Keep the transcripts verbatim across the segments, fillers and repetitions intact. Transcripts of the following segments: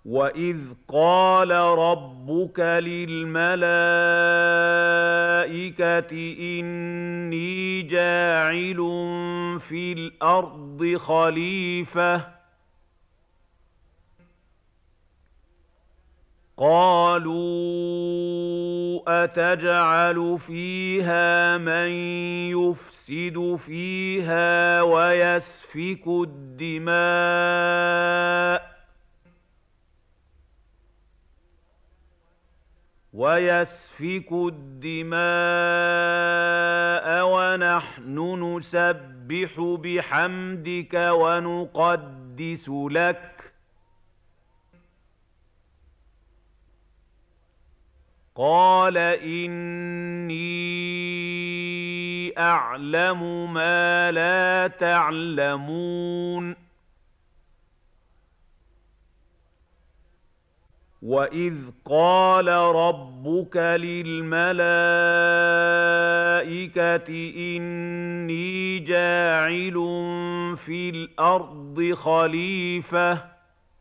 وَإِذْ قَالَ رَبُّكَ لِلْمَلَائِكَةِ إِنِّي جَاعِلٌ فِي الْأَرْضِ خَلِيفَةً قَالُوا أَتَجْعَلُ فِيهَا مَن يُفْسِدُ فِيهَا وَيَسْفِكُ الدِّمَاءَ وَيَسْفِكُ الدِّمَاءَ وَنَحْنُ نُسَبِّحُ بِحَمْدِكَ وَنُقَدِّسُ لَكَ قَالَ إِنِّي أَعْلَمُ مَا لَا تَعْلَمُونَ وَإِذْ قَالَ رَبُّكَ لِلْمَلَائِكَةِ إِنِّي جَاعِلٌ فِي الْأَرْضِ خَلِيفَةً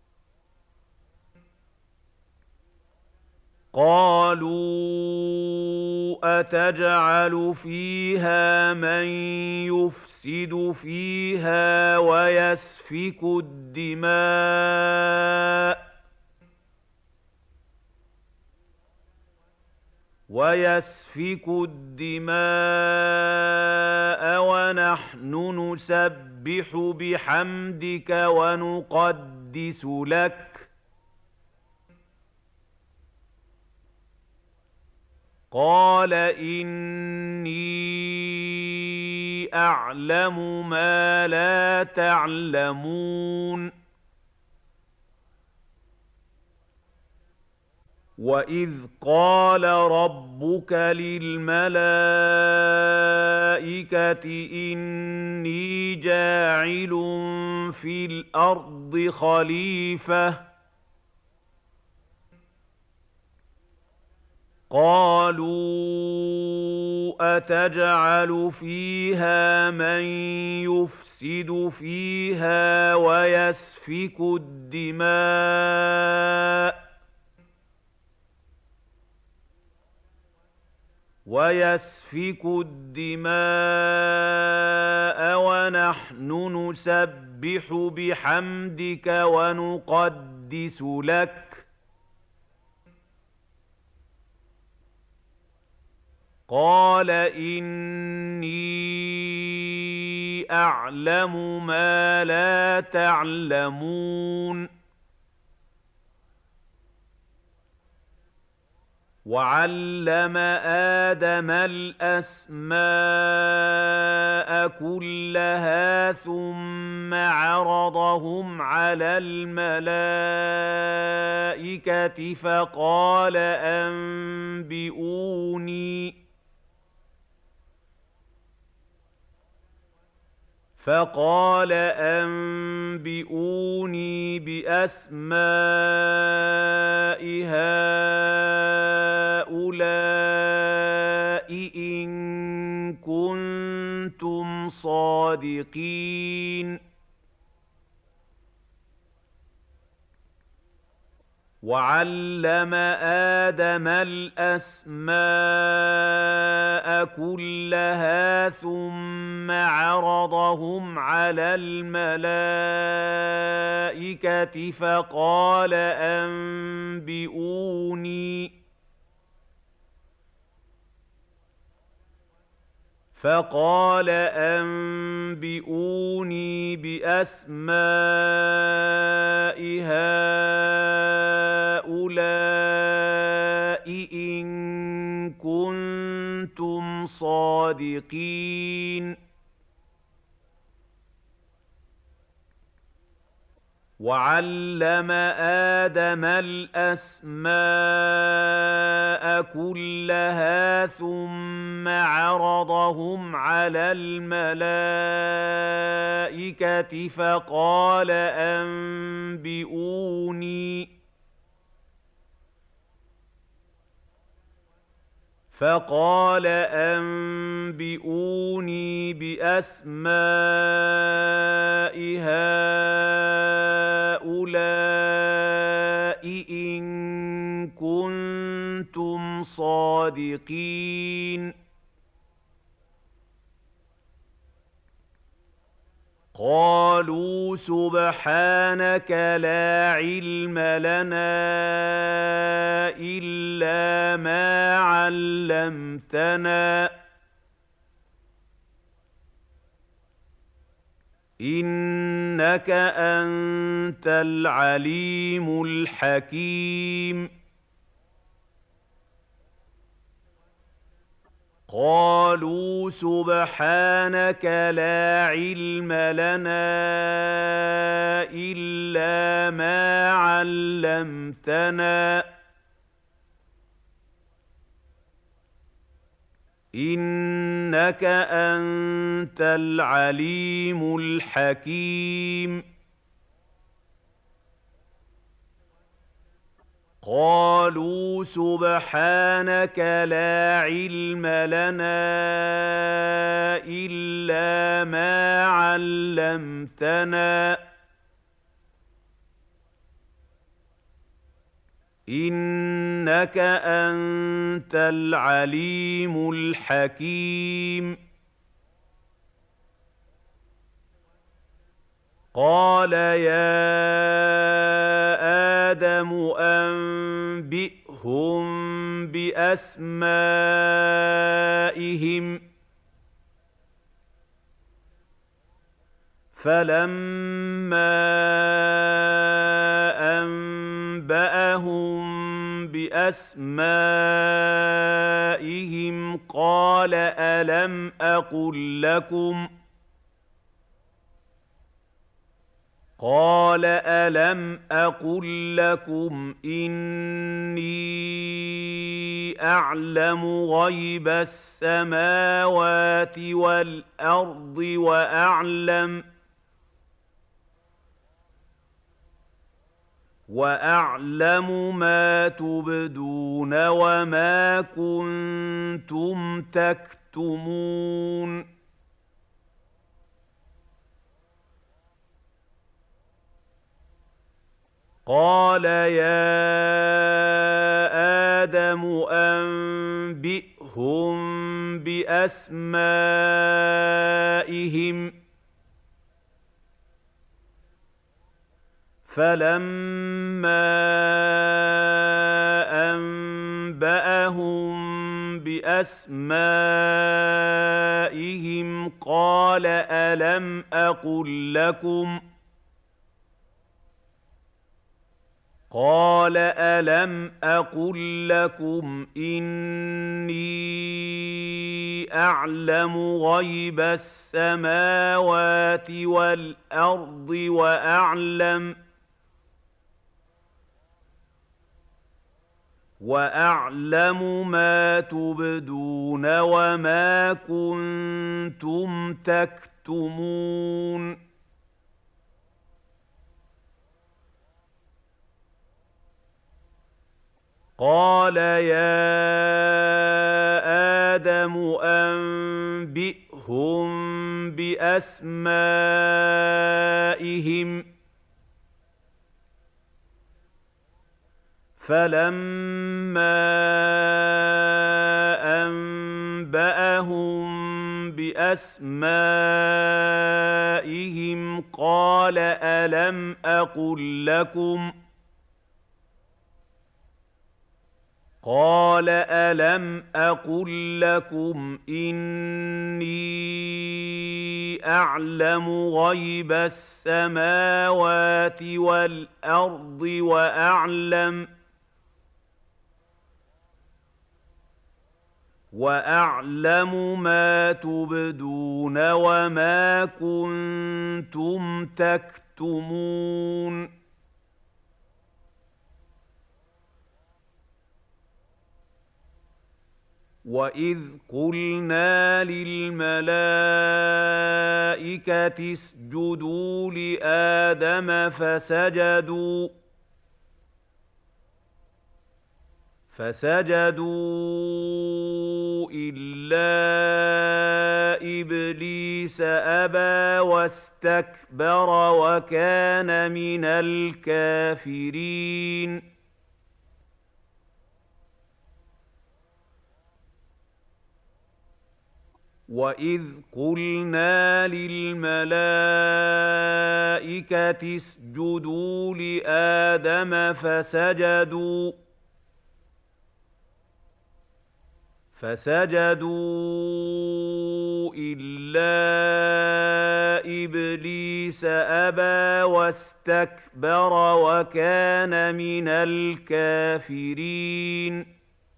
قَالُوا أَتَجْعَلُ فِيهَا مَن يُفْسِدُ فِيهَا وَيَسْفِكُ الدِّمَاءَ وَيَسْفِكُ الدِّمَاءَ وَنَحْنُ نُسَبِّحُ بِحَمْدِكَ وَنُقَدِّسُ لَكَ قَالَ إِنِّي أَعْلَمُ مَا لَا تَعْلَمُونَ وَإِذْ قَالَ رَبُّكَ لِلْمَلَائِكَةِ إِنِّي جَاعِلٌ فِي الْأَرْضِ خَلِيفَةً قَالُوا أَتَجْعَلُ فِيهَا مَن يُفْسِدُ فِيهَا وَيَسْفِكُ الدِّمَاءَ وَيَسْفِكُ الدِّمَاءَ وَنَحْنُ نُسَبِّحُ بِحَمْدِكَ وَنُقَدِّسُ لَكَ قَالَ إِنِّي أَعْلَمُ مَا لَا تَعْلَمُونَ وَعَلَّمَ آدَمَ الْأَسْمَاءَ كُلَّهَا ثُمَّ عَرَضَهُمْ عَلَى الْمَلَائِكَةِ فَقَالَ أَنبِئُونِي فَقَالَ أَنبِئُونِي بِأَسْمَاءِ هَٰؤُلَاءِ إِن كُنتُمْ صَادِقِينَ وَعَلَّمَ آدَمَ الْأَسْمَاءَ كُلَّهَا ثُمَّ عَرَضَهُمْ عَلَى الْمَلَائِكَةِ فَقَالَ أَنبِئُونِي فَقَالَ أَنبِئُونِي بِأَسْمَاءِ هَٰؤُلَاءِ إِن كُنتُمْ صَادِقِينَ وَعَلَّمَ آدَمَ الْأَسْمَاءَ كُلَّهَا ثُمَّ عَرَضَهُمْ عَلَى الْمَلَائِكَةِ فَقَالَ أَنبِئُونِي فَقَالَ أَنبِئُونِي بِأَسْمَاءِ هَٰؤُلَاءِ إن كنتم صادقين قالوا سبحانك لا علم لنا إلا ما علمتنا إنك أنت العليم الحكيم قالوا سبحانك لا علم لنا إلا ما علمتنا إنك أنت العليم الحكيم قالوا سبحانك لا علم لنا إلا ما علمتنا إنك أنت العليم الحكيم قال يا آدم أنبئهم بأسمائهم فلما أنبأهم بأسمائهم قال ألم أقل لكم قال ألم أقل لكم إني أعلم غيب السماوات والأرض وأعلم وأعلم ما تبدون وما كنتم تكتمون قال يا آدم أنبئهم بأسمائهم فلما أنبأهم بأسمائهم قال ألم أقل لكم قال ألم أقل لكم إني أعلم غيب السماوات والأرض وأعلم وأعلم ما تبدون وما كنتم تكتمون قال يا آدم أنبئهم بأسمائهم فلما أنبأهم بأسمائهم قال ألم أقل لكم قال ألم أقل لكم إني أعلم غيب السماوات والأرض وأعلم وأعلم ما تبدون وما كنتم تكتمون وَإِذْ قُلْنَا لِلْمَلَائِكَةِ اسْجُدُوا لِآدَمَ فَسَجَدُوا فَسَجَدُوا إلا إبليس أبى واستكبر وكان من الكافرين وَإِذْ قُلْنَا لِلْمَلَائِكَةِ اسْجُدُوا لِآدَمَ فَسَجَدُوا فَسَجَدُوا إِلَّا إِبْلِيسَ أَبَى وَاسْتَكْبَرَ وَكَانَ مِنَ الْكَافِرِينَ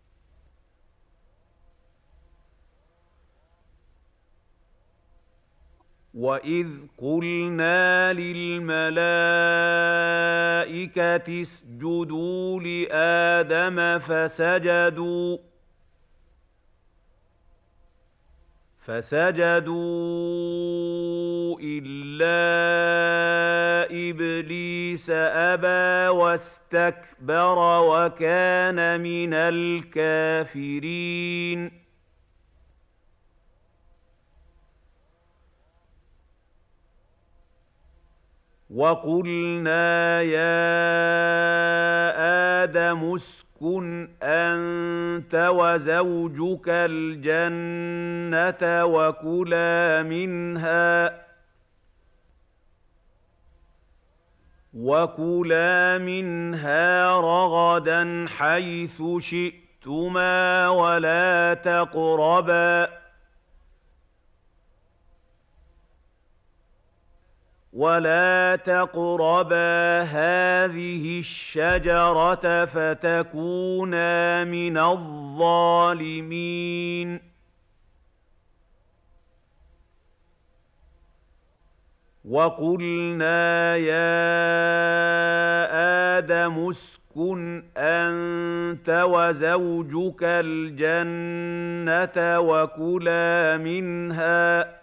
وَإِذْ قُلْنَا لِلْمَلَائِكَةِ اسْجُدُوا لِآدَمَ فَسَجَدُوا فَسَجَدُوا إِلَّا إِبْلِيسَ أَبَى وَاسْتَكْبَرَ وَكَانَ مِنَ الْكَافِرِينَ وَقُلْنَا يَا آدَمُ اسْكُنْ أَنتَ وَزَوْجُكَ الْجَنَّةَ وَكُلَا مِنْهَا وَكُلَا مِنْهَا رَغَدًا حَيْثُ شِئْتُمَا وَلَا تَقْرَبَا وَلَا تَقْرَبَا هَٰذِهِ الشَّجَرَةَ فَتَكُونَا مِنَ الظَّالِمِينَ وَقُلْنَا يَا آدَمُ اسْكُنْ أَنتَ وَزَوْجُكَ الْجَنَّةَ وَكُلَا مِنْهَا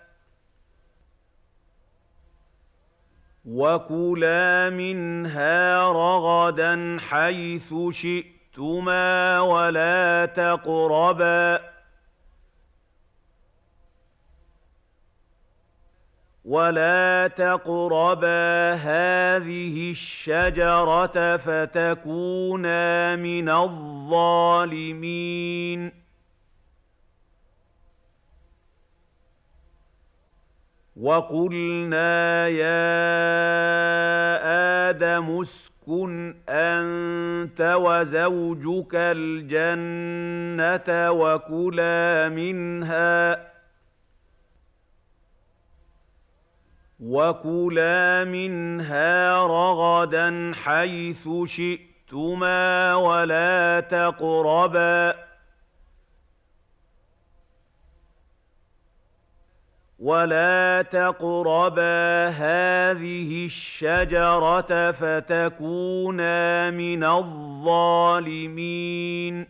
وَكُلَا مِنْهَا رَغَدًا حَيْثُ شِئْتُمَا وَلَا تَقْرَبَا وَلَا تَقْرَبَا هَٰذِهِ الشَّجَرَةَ فَتَكُونَا مِنَ الظَّالِمِينَ وَقُلْنَا يَا آدَمُ اسْكُنْ أَنتَ وَزَوْجُكَ الْجَنَّةَ وَكُلَا مِنْهَا وَكُلَا مِنْهَا رَغَدًا حَيْثُ شِئْتُمَا وَلَا تَقْرَبَا وَلَا تَقْرَبَا هَٰذِهِ الشَّجَرَةَ فَتَكُونَا مِنَ الظَّالِمِينَ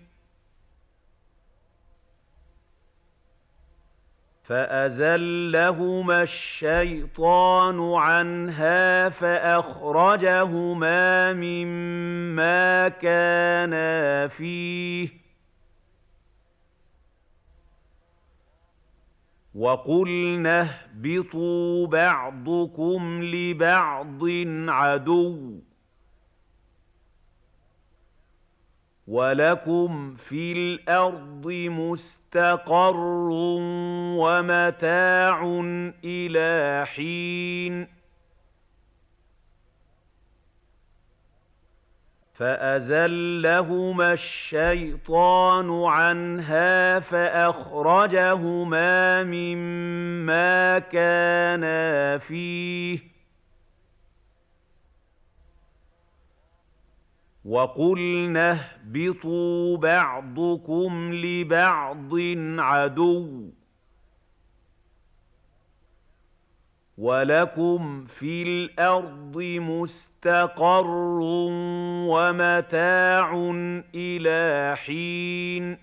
فَأَزَلَّهُمَا الشَّيْطَانُ عَنْهَا فَأَخْرَجَهُمَا مِمَّا كَانَا فِيهِ وَقُلْنَا اهْبِطُوا بَعْضُكُمْ لِبَعْضٍ عَدُوٌّ وَلَكُمْ فِي الْأَرْضِ مُسْتَقَرٌّ وَمَتَاعٌ إِلَىٰ حِينٍ فَأَزَلَّهُمَا الشَّيْطَانُ عَنْهَا فَأَخْرَجَهُمَا مِمَّا كَانَا فِيهِ وَقُلْنَا اهْبِطُوا بَعْضُكُمْ لِبَعْضٍ عَدُوٌّ وَلَكُمْ فِي الْأَرْضِ مُسْتَقَرٌّ وَمَتَاعٌ إِلَىٰ حِينٍ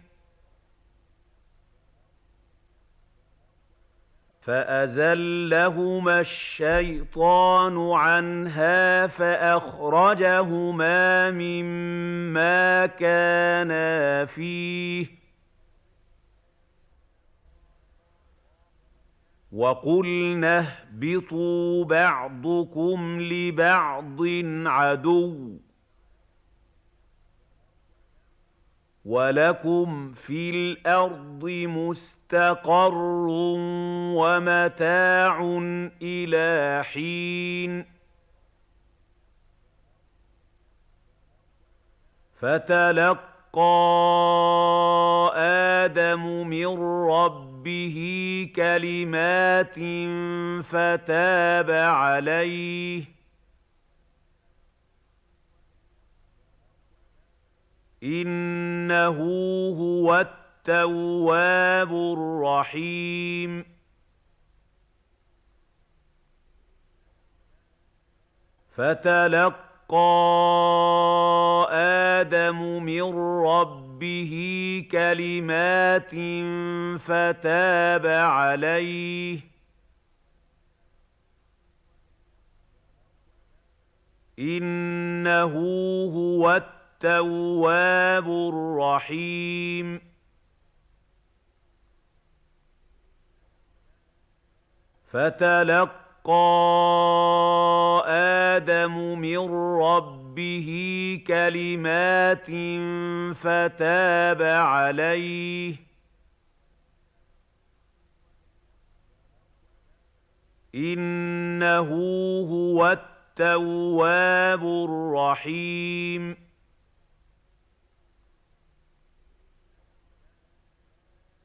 فَأَزَلَّهُمَا الشَّيْطَانُ عَنْهَا فَأَخْرَجَهُمَا مِمَّا كَانَا فِيهِ وقلنا اهبطوا بعضكم لبعض عدو ولكم في الأرض مستقر ومتاع إلى حين فتلقى آدم من ربه كلمات فتاب عليه إنه هو التواب الرحيم فتلقى آدم من ربه كلمات فتاب عليه إنه هو التواب الرحيم فتلقى آدم من ربه كلمات فتاب عليه إنه هو التواب الرحيم